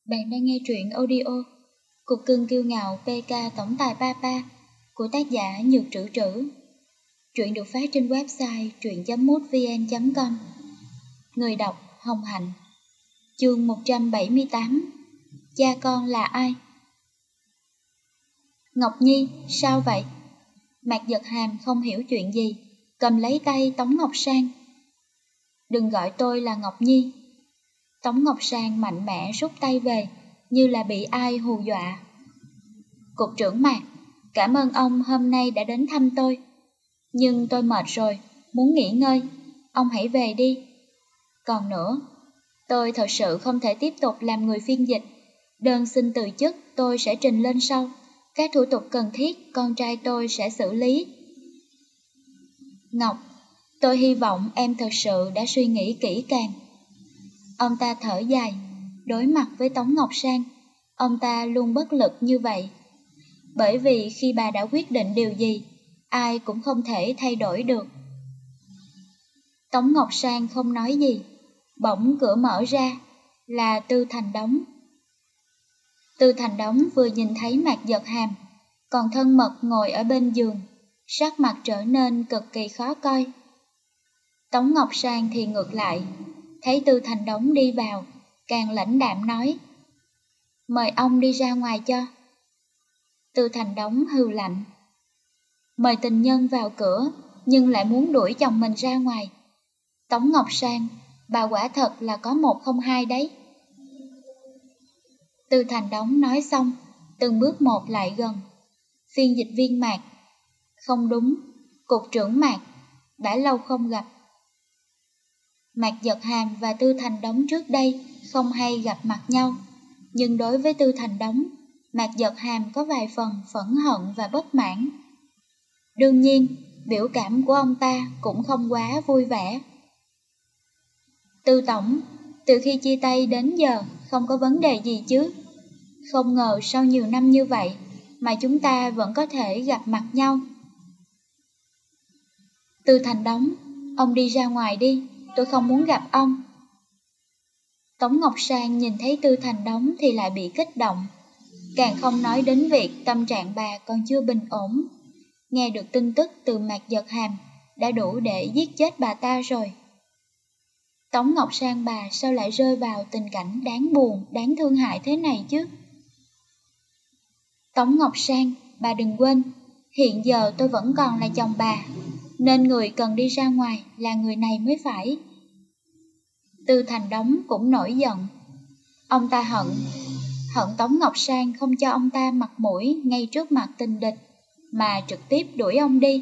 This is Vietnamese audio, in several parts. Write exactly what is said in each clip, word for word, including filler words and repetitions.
Bạn đang nghe truyện audio Cục cưng kiêu ngạo pê ca tổng tài Papa của tác giả Nhược Trữ Trữ. Truyện được phát trên website truyện chấm mútvn chấm com. Người đọc Hồng Hạnh. Chương một trăm bảy mươi tám. Cha con là ai? Ngọc Nhi, sao vậy? Mạc Giật Hàm không hiểu chuyện gì, cầm lấy tay Tống Ngọc Sang. Đừng gọi tôi là Ngọc Nhi. Tống Ngọc Sang mạnh mẽ rút tay về, như là bị ai hù dọa. Cục trưởng Mạc, cảm ơn ông hôm nay đã đến thăm tôi. Nhưng tôi mệt rồi, muốn nghỉ ngơi, ông hãy về đi. Còn nữa, tôi thật sự không thể tiếp tục làm người phiên dịch. Đơn xin từ chức tôi sẽ trình lên sau. Các thủ tục cần thiết con trai tôi sẽ xử lý. Ngọc, tôi hy vọng em thật sự đã suy nghĩ kỹ càng. Ông ta thở dài, đối mặt với Tống Ngọc Sang, ông ta luôn bất lực như vậy. Bởi vì khi bà đã quyết định điều gì, ai cũng không thể thay đổi được. Tống Ngọc Sang không nói gì, bỗng cửa mở ra, là Tư Thành Đống. Tư Thành Đống vừa nhìn thấy Mạc Giật Hàm, còn thân mật ngồi ở bên giường, sắc mặt trở nên cực kỳ khó coi. Tống Ngọc Sang thì ngược lại, thấy Tư Thành Đống đi vào, càng lãnh đạm nói: mời ông đi ra ngoài cho. Tư Thành Đống hừ lạnh: mời tình nhân vào cửa, nhưng lại muốn đuổi chồng mình ra ngoài. Tống Ngọc Sang, bà quả thật là có một không hai đấy. Tư Thành Đống nói xong, từng bước một lại gần. Phiên dịch viên Mạc, không đúng, cục trưởng Mạc, đã lâu không gặp. Mạc Giật Hàm và Tư Thành Đống trước đây không hay gặp mặt nhau, nhưng đối với Tư Thành Đống, Mạc Giật Hàm có vài phần phẫn hận và bất mãn. Đương nhiên, biểu cảm của ông ta cũng không quá vui vẻ. Tư Tổng, từ khi chia tay đến giờ không có vấn đề gì chứ? Không ngờ sau nhiều năm như vậy mà chúng ta vẫn có thể gặp mặt nhau. Tư Thành Đống, ông đi ra ngoài đi, tôi không muốn gặp ông. Tống Ngọc Sang nhìn thấy Tư Thành Đống thì lại bị kích động, càng không nói đến việc tâm trạng bà còn chưa bình ổn. Nghe được tin tức từ Mạc Giật Hàm đã đủ để giết chết bà ta rồi. Tống Ngọc Sang bà sao lại rơi vào tình cảnh đáng buồn, đáng thương hại thế này chứ? Tống Ngọc Sang, bà đừng quên, hiện giờ tôi vẫn còn là chồng bà, nên người cần đi ra ngoài là người này mới phải. Tư Thành Đống cũng nổi giận. Ông ta hận, hận Tống Ngọc Sang không cho ông ta mặt mũi ngay trước mặt tình địch, mà trực tiếp đuổi ông đi.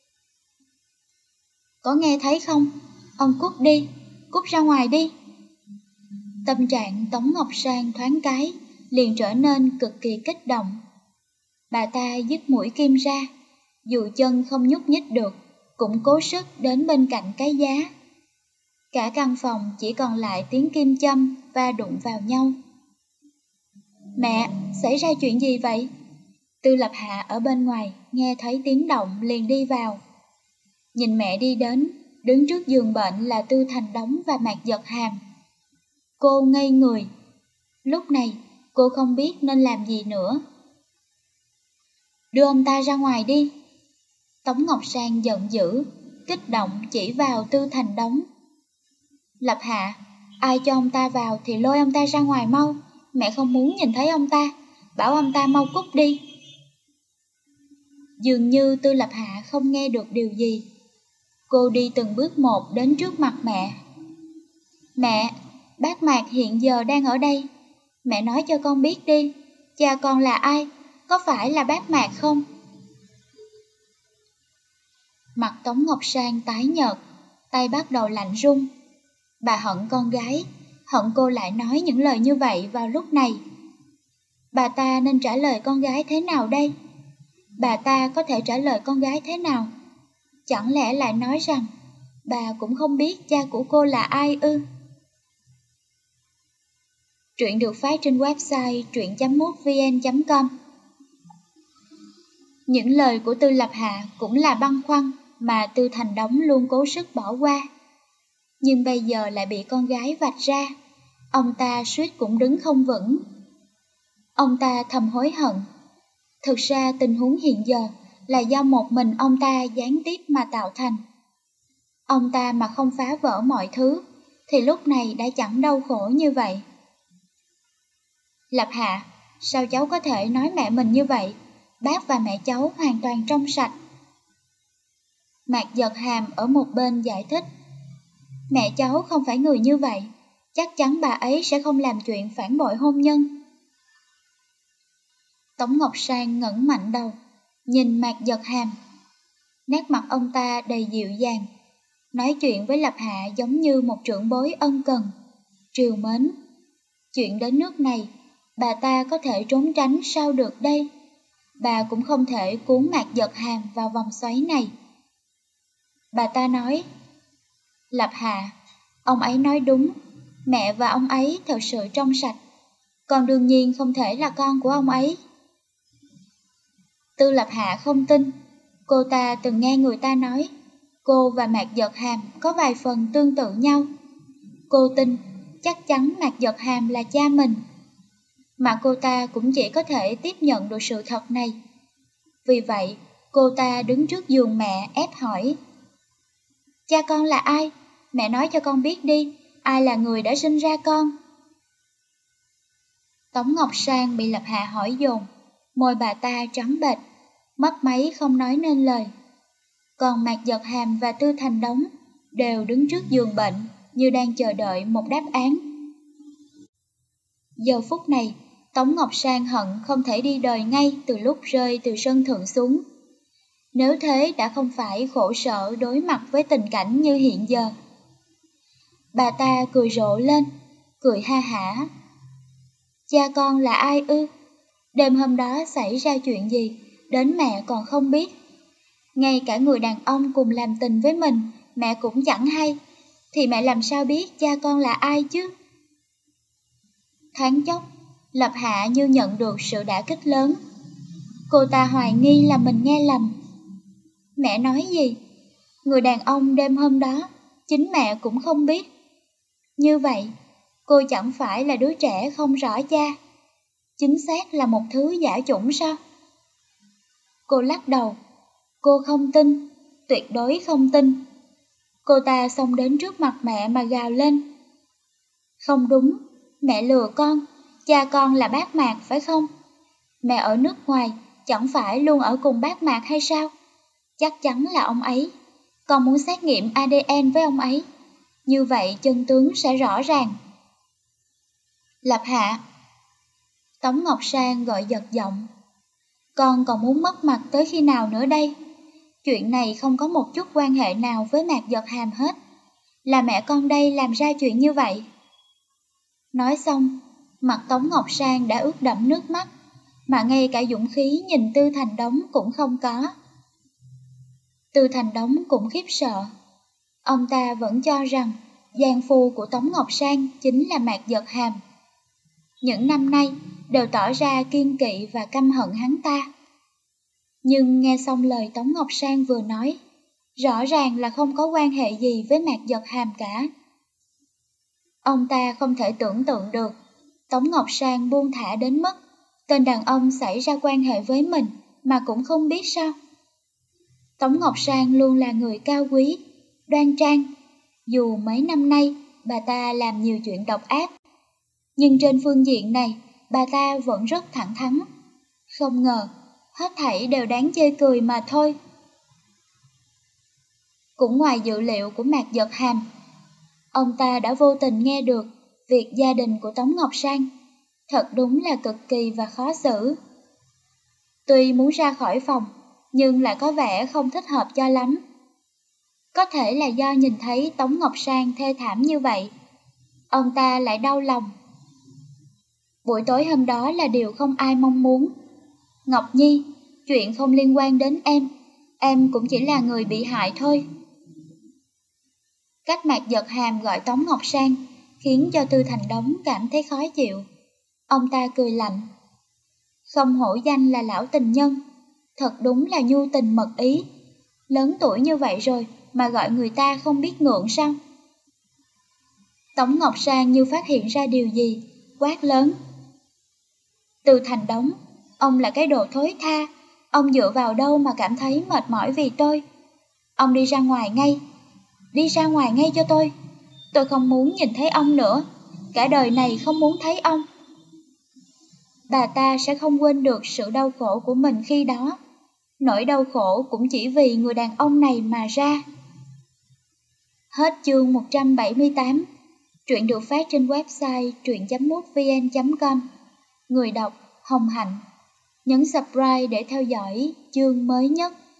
Có nghe thấy không? Ông cút đi, cút ra ngoài đi. Tâm trạng Tống Ngọc Sang thoáng cái liền trở nên cực kỳ kích động. Bà ta dứt mũi kim ra, dù chân không nhúc nhích được, cũng cố sức đến bên cạnh cái giá. Cả căn phòng chỉ còn lại tiếng kim châm va đụng vào nhau. Mẹ, xảy ra chuyện gì vậy? Tư Lập Hạ ở bên ngoài nghe thấy tiếng động liền đi vào. Nhìn mẹ đi đến, đứng trước giường bệnh là Tư Thành Đống và Mạc Giật Hàm. Cô ngây người. Lúc này cô không biết nên làm gì nữa. Đưa ông ta ra ngoài đi. Tống Ngọc Sang giận dữ, kích động chỉ vào Tư Thành Đống. Lập Hạ, ai cho ông ta vào thì lôi ông ta ra ngoài mau. Mẹ không muốn nhìn thấy ông ta, bảo ông ta mau cút đi. Dường như Tư Lập Hạ không nghe được điều gì. Cô đi từng bước một đến trước mặt mẹ. Mẹ, bác Mạc hiện giờ đang ở đây. Mẹ nói cho con biết đi, cha con là ai? Có phải là bác Mạc không? Mặt Tống Ngọc Sang tái nhợt, tay bắt đầu lạnh run. Bà hận con gái, hận cô lại nói những lời như vậy vào lúc này. Bà ta nên trả lời con gái thế nào đây? Bà ta có thể trả lời con gái thế nào? Chẳng lẽ lại nói rằng bà cũng không biết cha của cô là ai ư? Truyện được phát trên website truyện chấm mútvn chấm com. Những lời của Tư Lập Hạ cũng là băn khoăn mà Tư Thành Đống luôn cố sức bỏ qua. Nhưng bây giờ lại bị con gái vạch ra, ông ta suýt cũng đứng không vững. Ông ta thầm hối hận. Thực ra tình huống hiện giờ là do một mình ông ta gián tiếp mà tạo thành. Ông ta mà không phá vỡ mọi thứ, thì lúc này đã chẳng đau khổ như vậy. Lập Hạ, sao cháu có thể nói mẹ mình như vậy? Bác và mẹ cháu hoàn toàn trong sạch. Mạc Giật Hàm ở một bên giải thích. Mẹ cháu không phải người như vậy, chắc chắn bà ấy sẽ không làm chuyện phản bội hôn nhân. Tống Ngọc Sang ngẩng mạnh đầu, nhìn Mạc Giật Hàm. Nét mặt ông ta đầy dịu dàng, nói chuyện với Lập Hạ giống như một trưởng bối ân cần, trìu mến. Chuyện đến nước này, bà ta có thể trốn tránh sao được đây? Bà cũng không thể cuốn Mạc Giật Hàm vào vòng xoáy này. Bà ta nói, Lập Hạ, ông ấy nói đúng, mẹ và ông ấy thật sự trong sạch, con đương nhiên không thể là con của ông ấy. Tư Lập Hạ không tin, cô ta từng nghe người ta nói, cô và Mạc Giật Hàm có vài phần tương tự nhau. Cô tin, chắc chắn Mạc Giật Hàm là cha mình. Mà cô ta cũng chỉ có thể tiếp nhận được sự thật này. Vì vậy, cô ta đứng trước giường mẹ ép hỏi. Cha con là ai? Mẹ nói cho con biết đi, ai là người đã sinh ra con? Tống Ngọc Sang bị Lập Hạ hỏi dồn, môi bà ta trắng bệch, mất máy không nói nên lời. Còn Mạc Giật Hàm và Tư Thành Đống đều đứng trước giường bệnh như đang chờ đợi một đáp án. Giờ phút này, Tống Ngọc Sang hận không thể đi đời ngay từ lúc rơi từ sân thượng xuống. Nếu thế đã không phải khổ sở đối mặt với tình cảnh như hiện giờ. Bà ta cười rộ lên, cười ha hả. Cha con là ai ư? Đêm hôm đó xảy ra chuyện gì, đến mẹ còn không biết. Ngay cả người đàn ông cùng làm tình với mình, mẹ cũng chẳng hay, thì mẹ làm sao biết cha con là ai chứ? Thoáng chốc, Lập Hạ như nhận được sự đả kích lớn. Cô ta hoài nghi là mình nghe lầm. Mẹ nói gì? Người đàn ông đêm hôm đó, chính mẹ cũng không biết. Như vậy, cô chẳng phải là đứa trẻ không rõ cha, chính xác là một thứ giả chủng sao? Cô lắc đầu, cô không tin, tuyệt đối không tin. Cô ta xông đến trước mặt mẹ mà gào lên. Không đúng, mẹ lừa con, cha con là bác Mạc phải không? Mẹ ở nước ngoài, chẳng phải luôn ở cùng bác Mạc hay sao? Chắc chắn là ông ấy. Con muốn xét nghiệm a đê en với ông ấy. Như vậy chân tướng sẽ rõ ràng. Lập Hạ. Tống Ngọc Sang gọi giật giọng. Con còn muốn mất mặt tới khi nào nữa đây? Chuyện này không có một chút quan hệ nào với Mạc Giật Hàm hết. Là mẹ con đây làm ra chuyện như vậy. Nói xong, mặt Tống Ngọc Sang đã ướt đẫm nước mắt, mà ngay cả dũng khí nhìn Tư Thành Đống cũng không có. Tư Thành Đống cũng khiếp sợ. Ông ta vẫn cho rằng giang phu của Tống Ngọc Sang chính là Mạc Giật Hàm. Những năm nay đều tỏ ra kiên kỵ và căm hận hắn ta. Nhưng nghe xong lời Tống Ngọc Sang vừa nói, rõ ràng là không có quan hệ gì với Mạc Giật Hàm cả. Ông ta không thể tưởng tượng được Tống Ngọc Sang buông thả đến mức tên đàn ông xảy ra quan hệ với mình mà cũng không biết sao. Tống Ngọc Sang luôn là người cao quý, đoan trang. Dù mấy năm nay bà ta làm nhiều chuyện độc ác, nhưng trên phương diện này bà ta vẫn rất thẳng thắn. Không ngờ, hết thảy đều đáng chê cười mà thôi. Cũng ngoài dự liệu của Mạc Giật Hàm, ông ta đã vô tình nghe được việc gia đình của Tống Ngọc Sang. Thật đúng là cực kỳ và khó xử. Tuy muốn ra khỏi phòng, nhưng lại có vẻ không thích hợp cho lắm. Có thể là do nhìn thấy Tống Ngọc Sang thê thảm như vậy, ông ta lại đau lòng. Buổi tối hôm đó là điều không ai mong muốn. Ngọc Nhi, chuyện không liên quan đến em, em cũng chỉ là người bị hại thôi. Cách Mạc Giật Hàm gọi Tống Ngọc Sang khiến cho Tư Thành Đống cảm thấy khó chịu. Ông ta cười lạnh. Không hổ danh là lão tình nhân, thật đúng là nhu tình mật ý. Lớn tuổi như vậy rồi mà gọi người ta không biết ngượng sao? Tống Ngọc Sang như phát hiện ra điều gì, quát lớn. Từ thành đống, ông là cái đồ thối tha, ông dựa vào đâu mà cảm thấy mệt mỏi vì tôi? Ông đi ra ngoài ngay, đi ra ngoài ngay cho tôi. Tôi không muốn nhìn thấy ông nữa, cả đời này không muốn thấy ông. Bà ta sẽ không quên được sự đau khổ của mình khi đó. Nỗi đau khổ cũng chỉ vì người đàn ông này mà ra. Hết chương một trăm bảy mươi tám. Truyện được phát trên website truyện chấm mútvn chấm com. Người đọc Hồng Hạnh. Nhấn subscribe để theo dõi chương mới nhất.